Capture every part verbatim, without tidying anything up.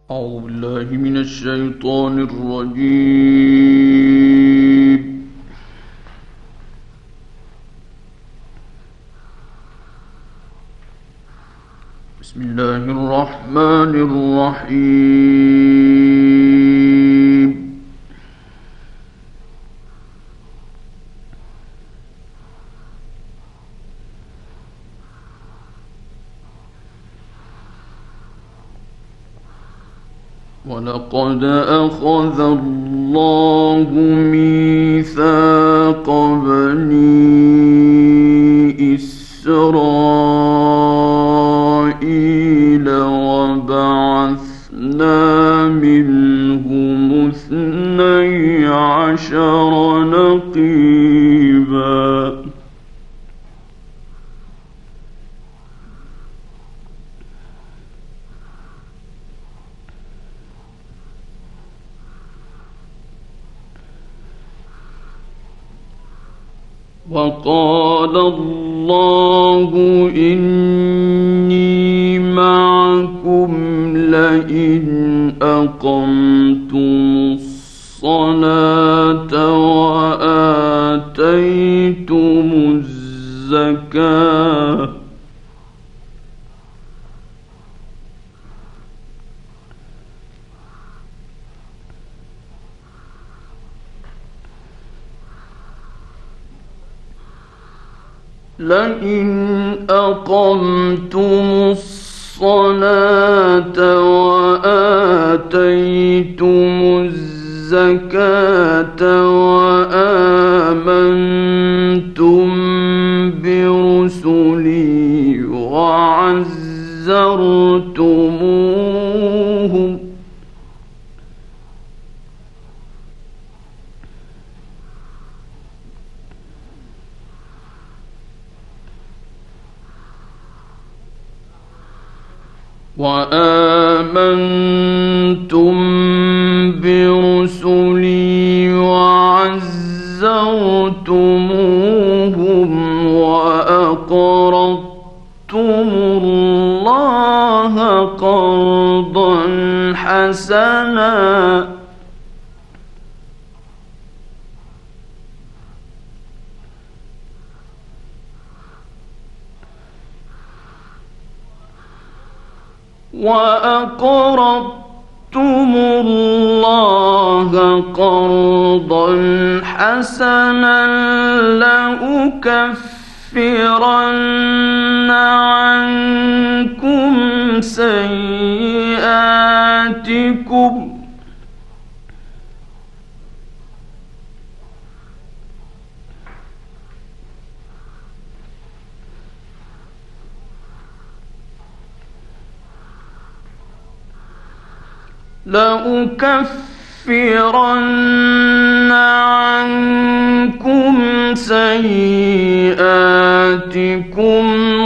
أعوذ بالله من الشيطان الرجيم. بسم الله الرحمن الرحيم. ولقد أخذ الله ميثاق بني إسرائيل وبعثنا منهم اثني عشر نقيبا وقال الله إني معكم لئن أقمتم الصلاة وآتيتم الزكاة لئن أقمتم الصلاة وآتيتم الزكاة وآمنتم برسلي وعزرتموهم وآمنتم برسلي وعزرتموهم وأقرضتم الله قرضا حسنا وأقرضتم الله قرضا حسنا لأكفرن عنكم سيئاتكم لأكفرن عنكم سيئاتكم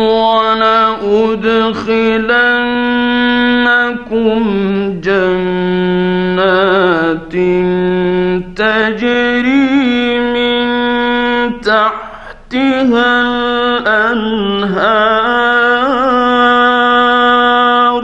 ولأدخلنكم جنات تجري من تحتها الأنهار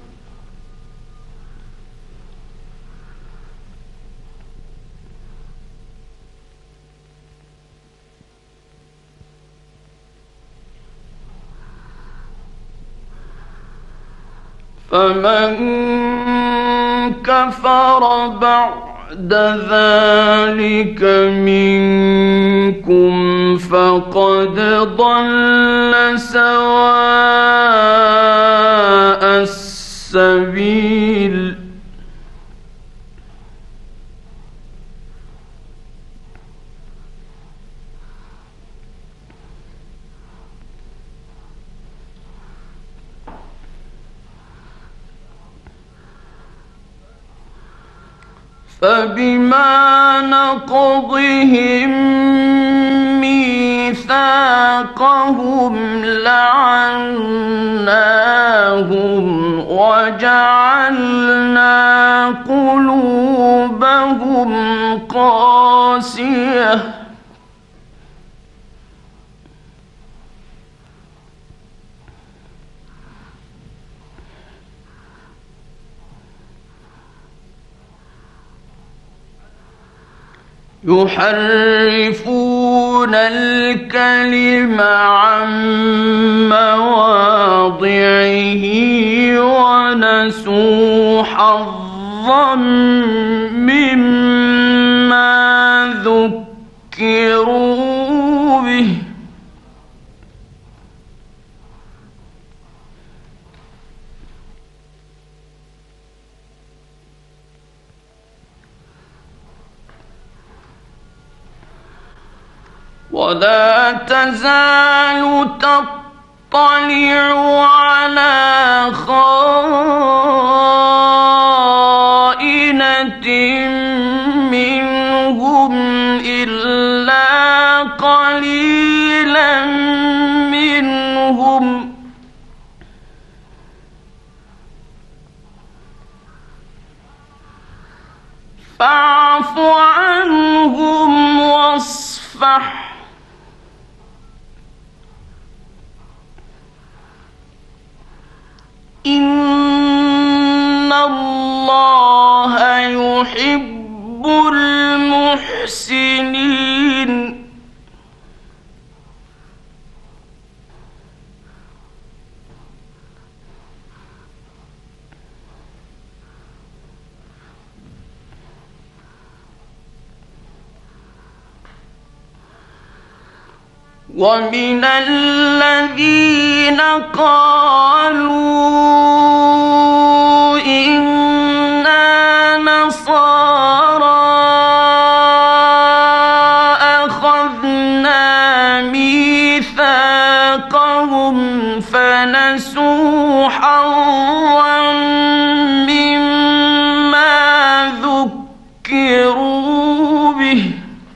فمن كفر بعد ذلك منكم فقد ضل سواء السبيل. فبما نقضهم ميثاقهم لعناهم وجعلنا قلوبهم قاسية يحرفون الكلم عن مواضعه ونسوا حظا مما ذكروا به ولا تزال تطلع على خائنة منهم إلا قليلا منهم فاعف عنهم واصفح إن الله يحب المحسنين ومن الذين قالوا إنا نصارى أخذنا ميثاقهم فنسوا حظا مما ذكروا به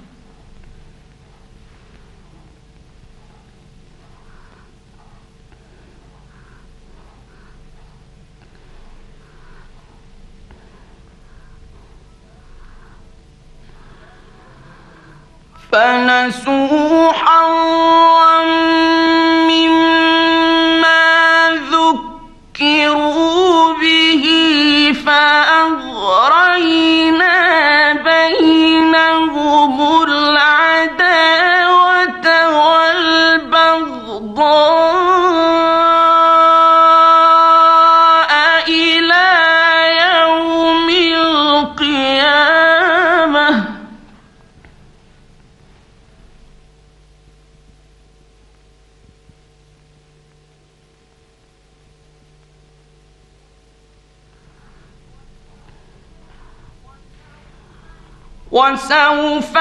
فنسوا حظا مما ذكروا به فأغرينا بينهم العداوة والبغضاء إلى يوم القيامة وسوف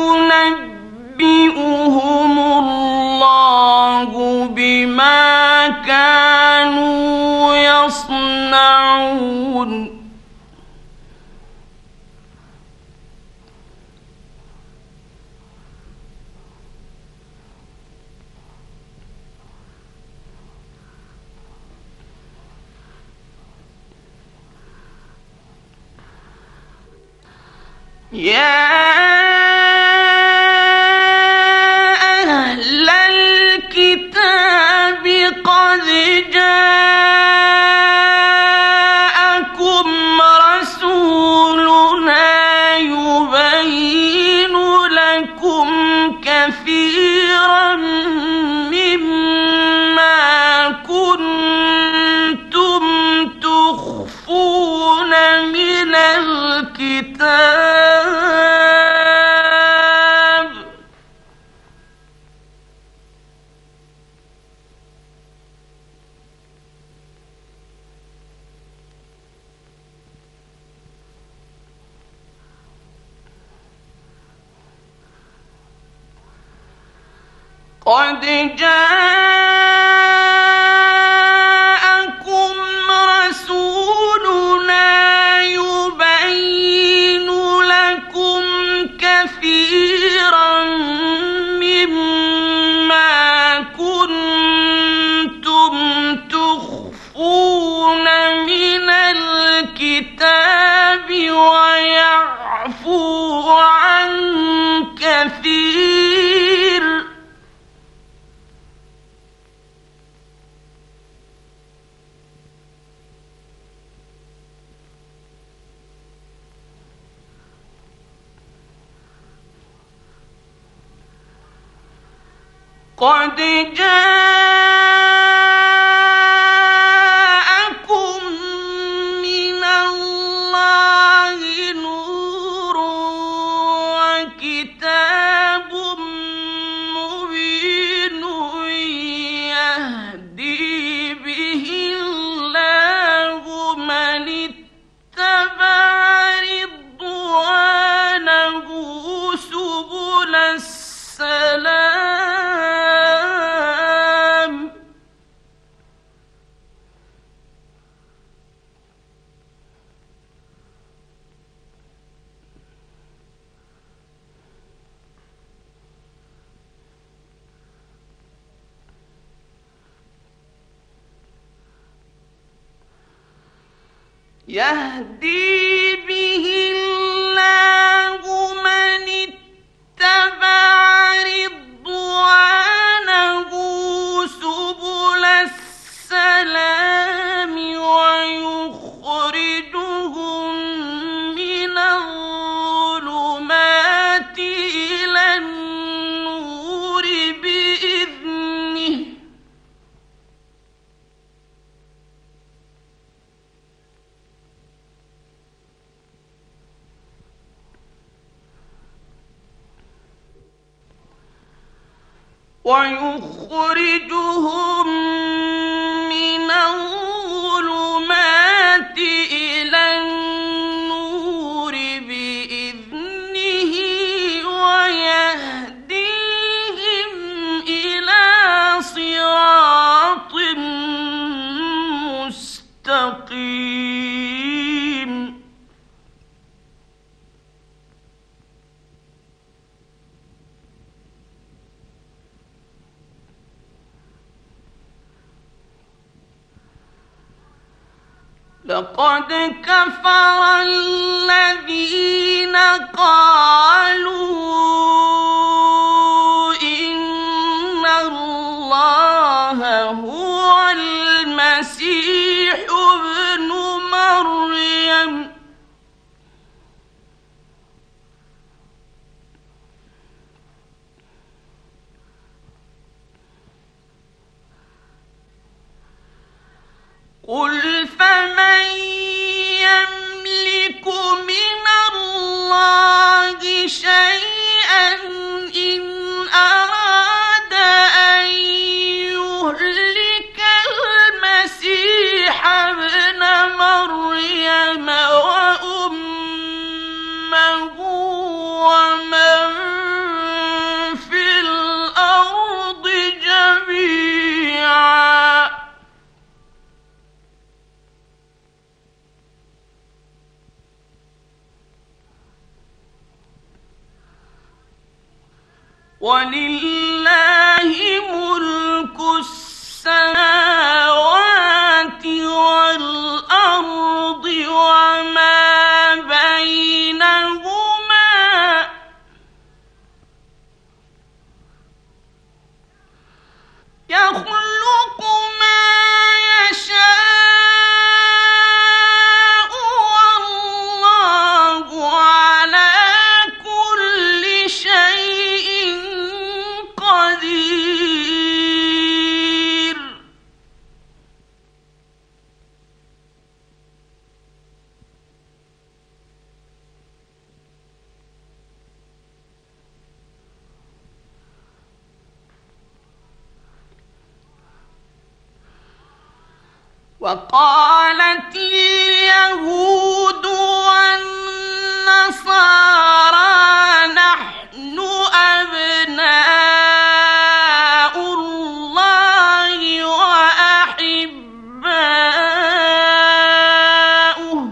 ينبئهم الله بما كانوا يصنعون يا أهل الكتاب قد جاءكم رسولنا يبين لكم كثيرا مما كنتم تخفون من الكتاب قد جاءكم رسولنا يبين لكم كثيرا مما كنتم تخفون من الكتاب ويعفو عن كثير قد جاءكم من الله نور وكتاب مبين يهدي به الله من اتبع رضوانه سبل السلام. يهدي به الله من اتبع رضوانه سبل السلام ويخرجهم من الظلمات إلى النور بإذنه ويخرجهم من الظلمات إلى النور بإذنه ويهديهم إلى صراط مستقيم. لقد كفر الذين قالوا إن الله هو المسيح ابن مريم قل فمن يملك من الله شيئا إن أراد أن يهلك المسيح ابن مريم وأمه ومن في الأرض جميعا ولله ملك السماوات والأرض وما بينهما يخلق ما يشاء والله على كل شيء قدير. وقالت اليهود والنصارى نحن أبناء الله وأحباؤه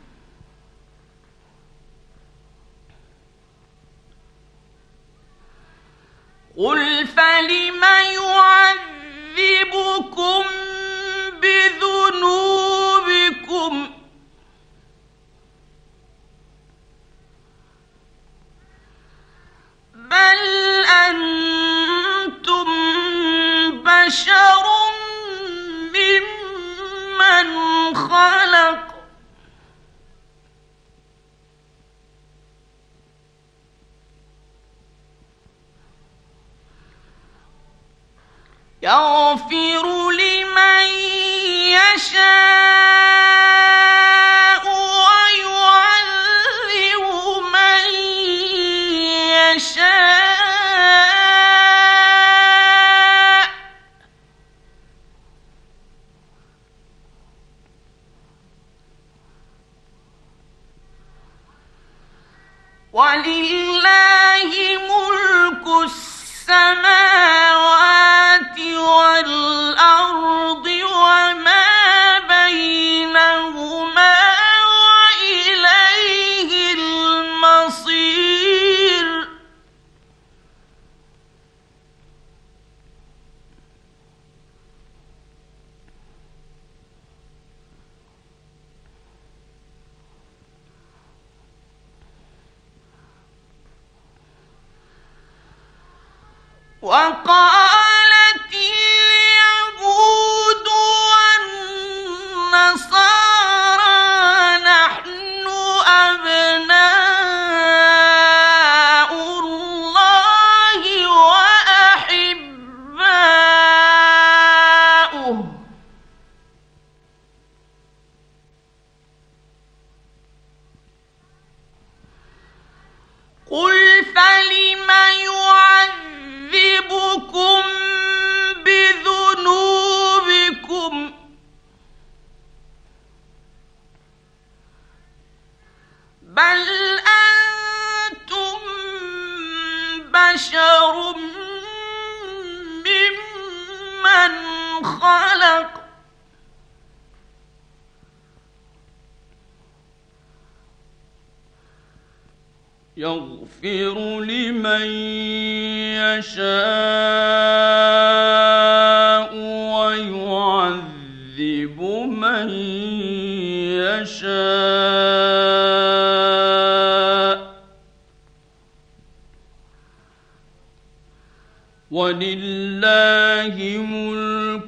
قل فلم يعذبكم بذنوبكم يغفر لمن يشاء ويعذب من يشاء ولله ملك السماوات والأرض وما بينهما وإليه المصير. وقالت اليهود والنصارى نحن أبناء الله وأحباؤه قل فلم يعذبكم بذنوبكم بل أنتم بشر ممن خلق يغفر لمن يشاء ويعذب من يشاء ولله ملك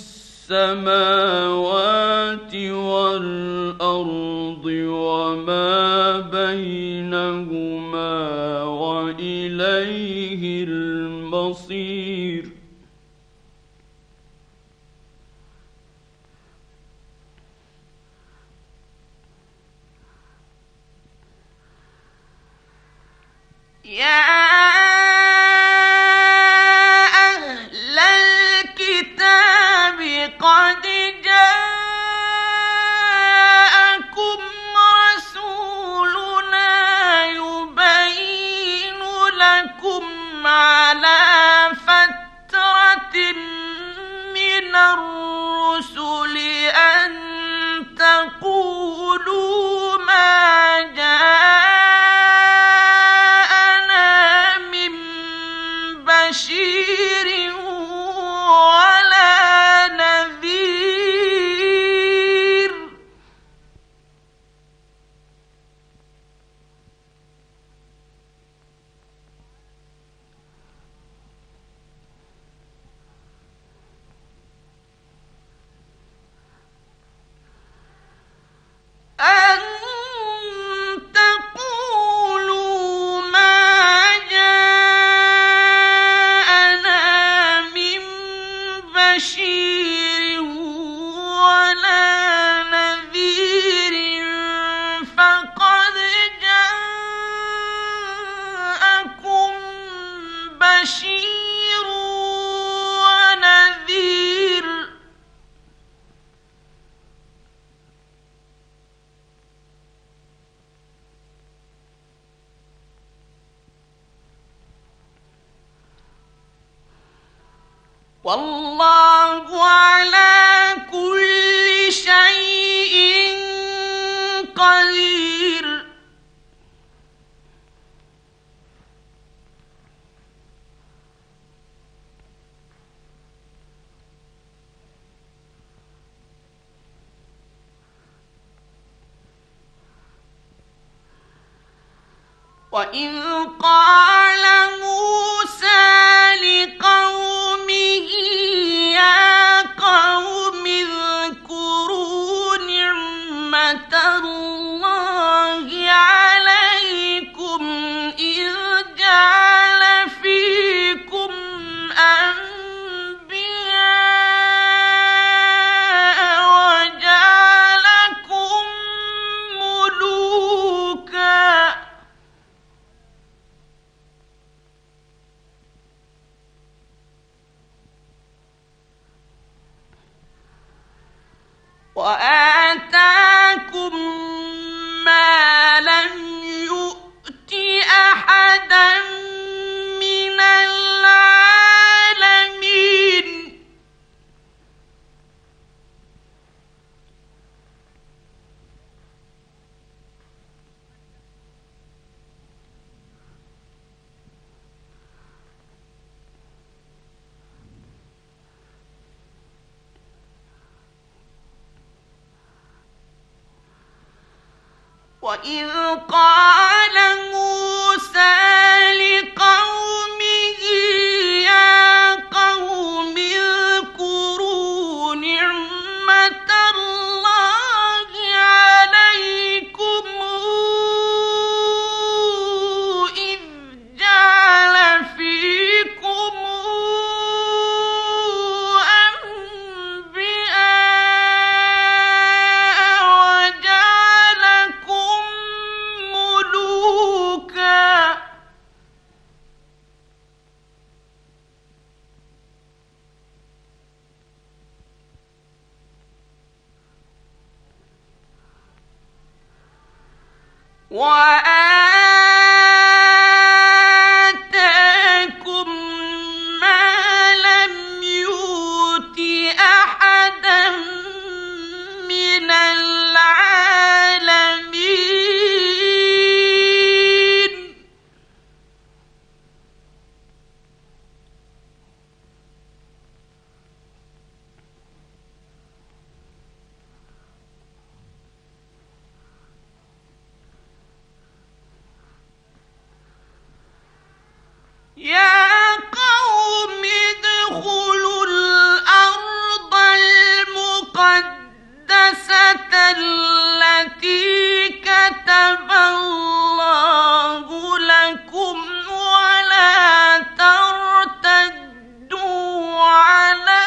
السماوات والأرض وما بينهما وإليه المصير. يا أهل الكتاب قد جاءكم رسولنا يبين لكم على فترة من الرسل أن تقولوا ما جاءنا من بشير ولا نذير أن تقولوا ما جاءنا من بشير ولا نذير فقد جاءكم بشير ونذير والله على كل شيء قدير. وإذ قال موسى لقومه يا قوم اذكروا نعمة الله عليكم إذ جعل فيكم أنبياء وإذ قال موسى لقومه يا قوم اذكروا نعمة الله عليكم إذ جعل فيكم وآتاكم ما لم يؤت أحدا من العالمين يا قوم ادخلوا الأرض المقدسة التي كتب الله لكم ولا ترتدوا على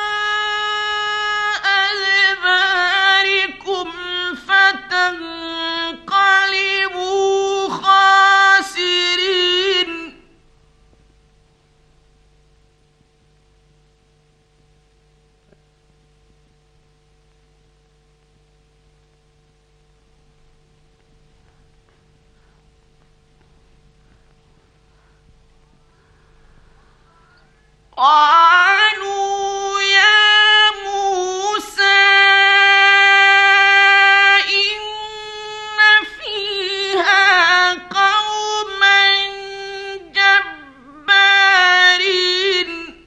أدباركم فتنقلبوا خاسرين قالوا يا موسى إن فيها قوما جبارين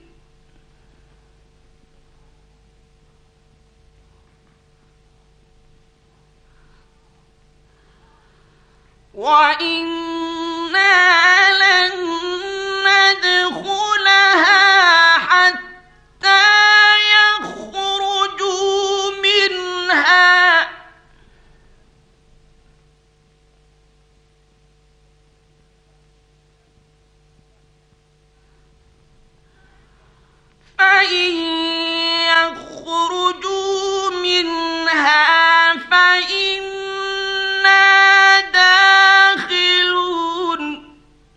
وإنا لن ندخلها حتى يخرجوا منها فإن يخرجوا منها فإنا داخلون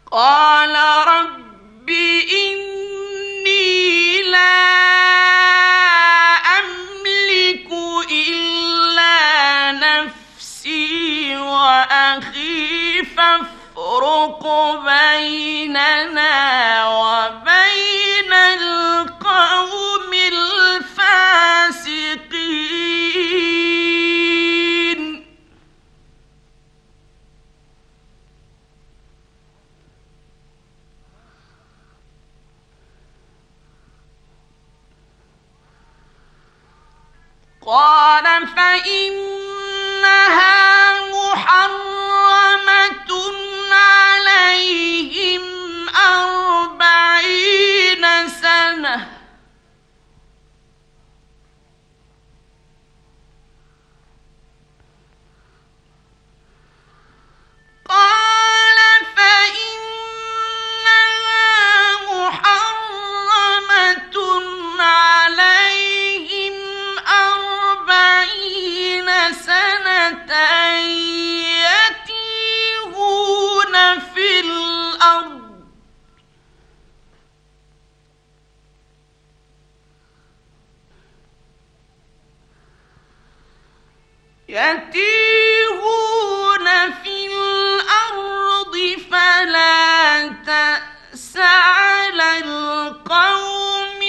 قال رب إني لا أملك إلا نفسي وأخي فافرق بيننا وبين القوم الفاسقين. قال فإنها محرمة عليهم أربعين سنة قال فإنها محرمة عليهم أربعين سنة يتيهون في الأرض يتيهون في الأرض فلا تأس على القوم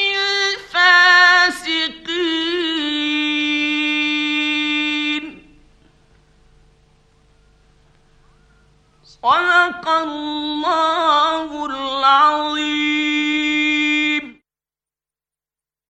الفاسقين. صدق الله العظيم.